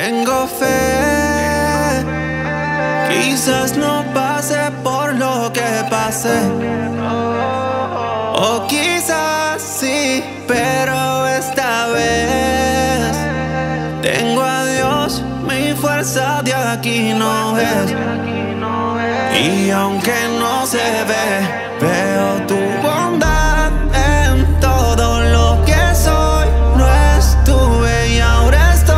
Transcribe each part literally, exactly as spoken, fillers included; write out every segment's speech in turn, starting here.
Tengo fe, quizás no pase por lo que pasé, o quizás sí, pero esta vez tengo a Dios, mi fuerza de aquí no es. Y aunque no se ve, veo tu bondad en todo lo que soy. No estuve y ahora estoy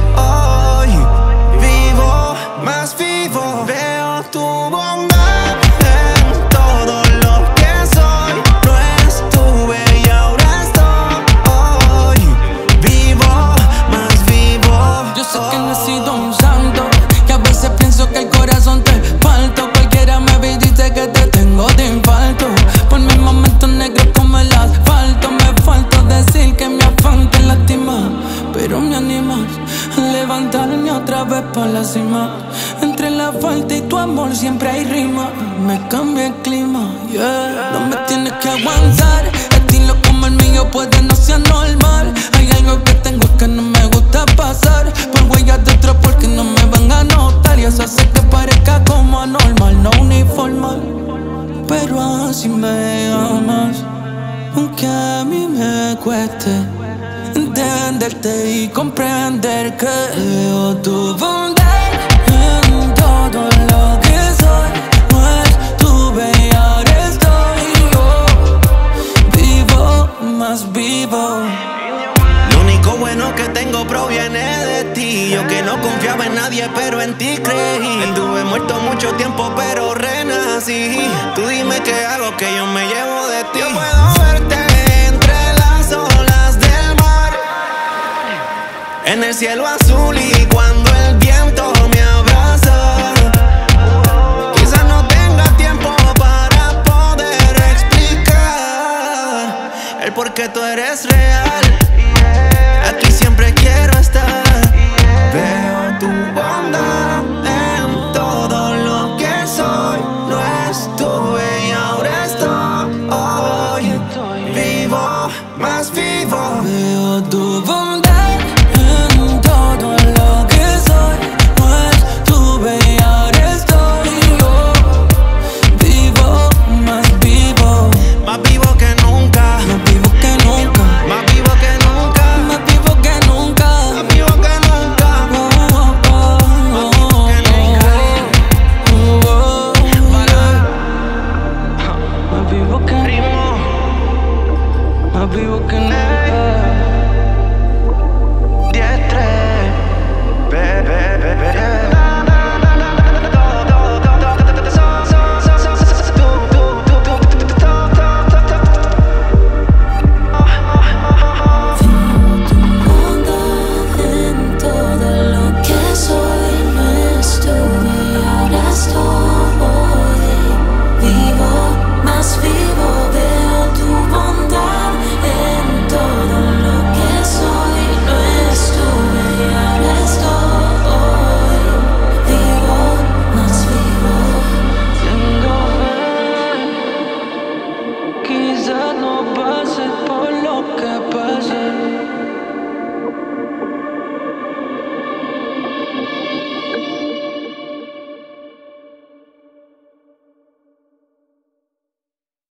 vivo, más vivo. Veo tu bondad en todo lo que soy. No estuve y ahora estoy vivo, más vivo. Yo sé que no he sido un santo, que a veces pienso que el corazón te falta. Cualquiera me ve y dice que te tengo de infarto. Por mis momentos negros como el asfalto, me falta decir que mi afán te lastima, pero me animas a levantarme otra vez para la cima. Entre la falta y tu amor siempre hay rima. Me cambia el clima, yeah. No me tienes que aguantar. Estilo como el mío puede no ser normal. Hay algo que tengo que no me gusta pasar por huellas de otro porque no me van a notar. Y eso hace que parezca como anormal, no uniformal. Pero así me amas, aunque a mí me cueste entenderte y comprender que veo tu bondad en todo lo que soy. No estuve y ahora estoy yo, vivo, más vivo. Lo único bueno que tengo proviene de ti. Yo que no confiaba en nadie, pero en ti creí. Estuve muerto mucho tiempo, pero renací. Tú dime qué hago, que yo me llevo de ti. Yo puedo verte entre las olas del mar, en el cielo azul y cuando el viento me abraza. Quizás no tenga tiempo para poder explicar el por qué tú eres real.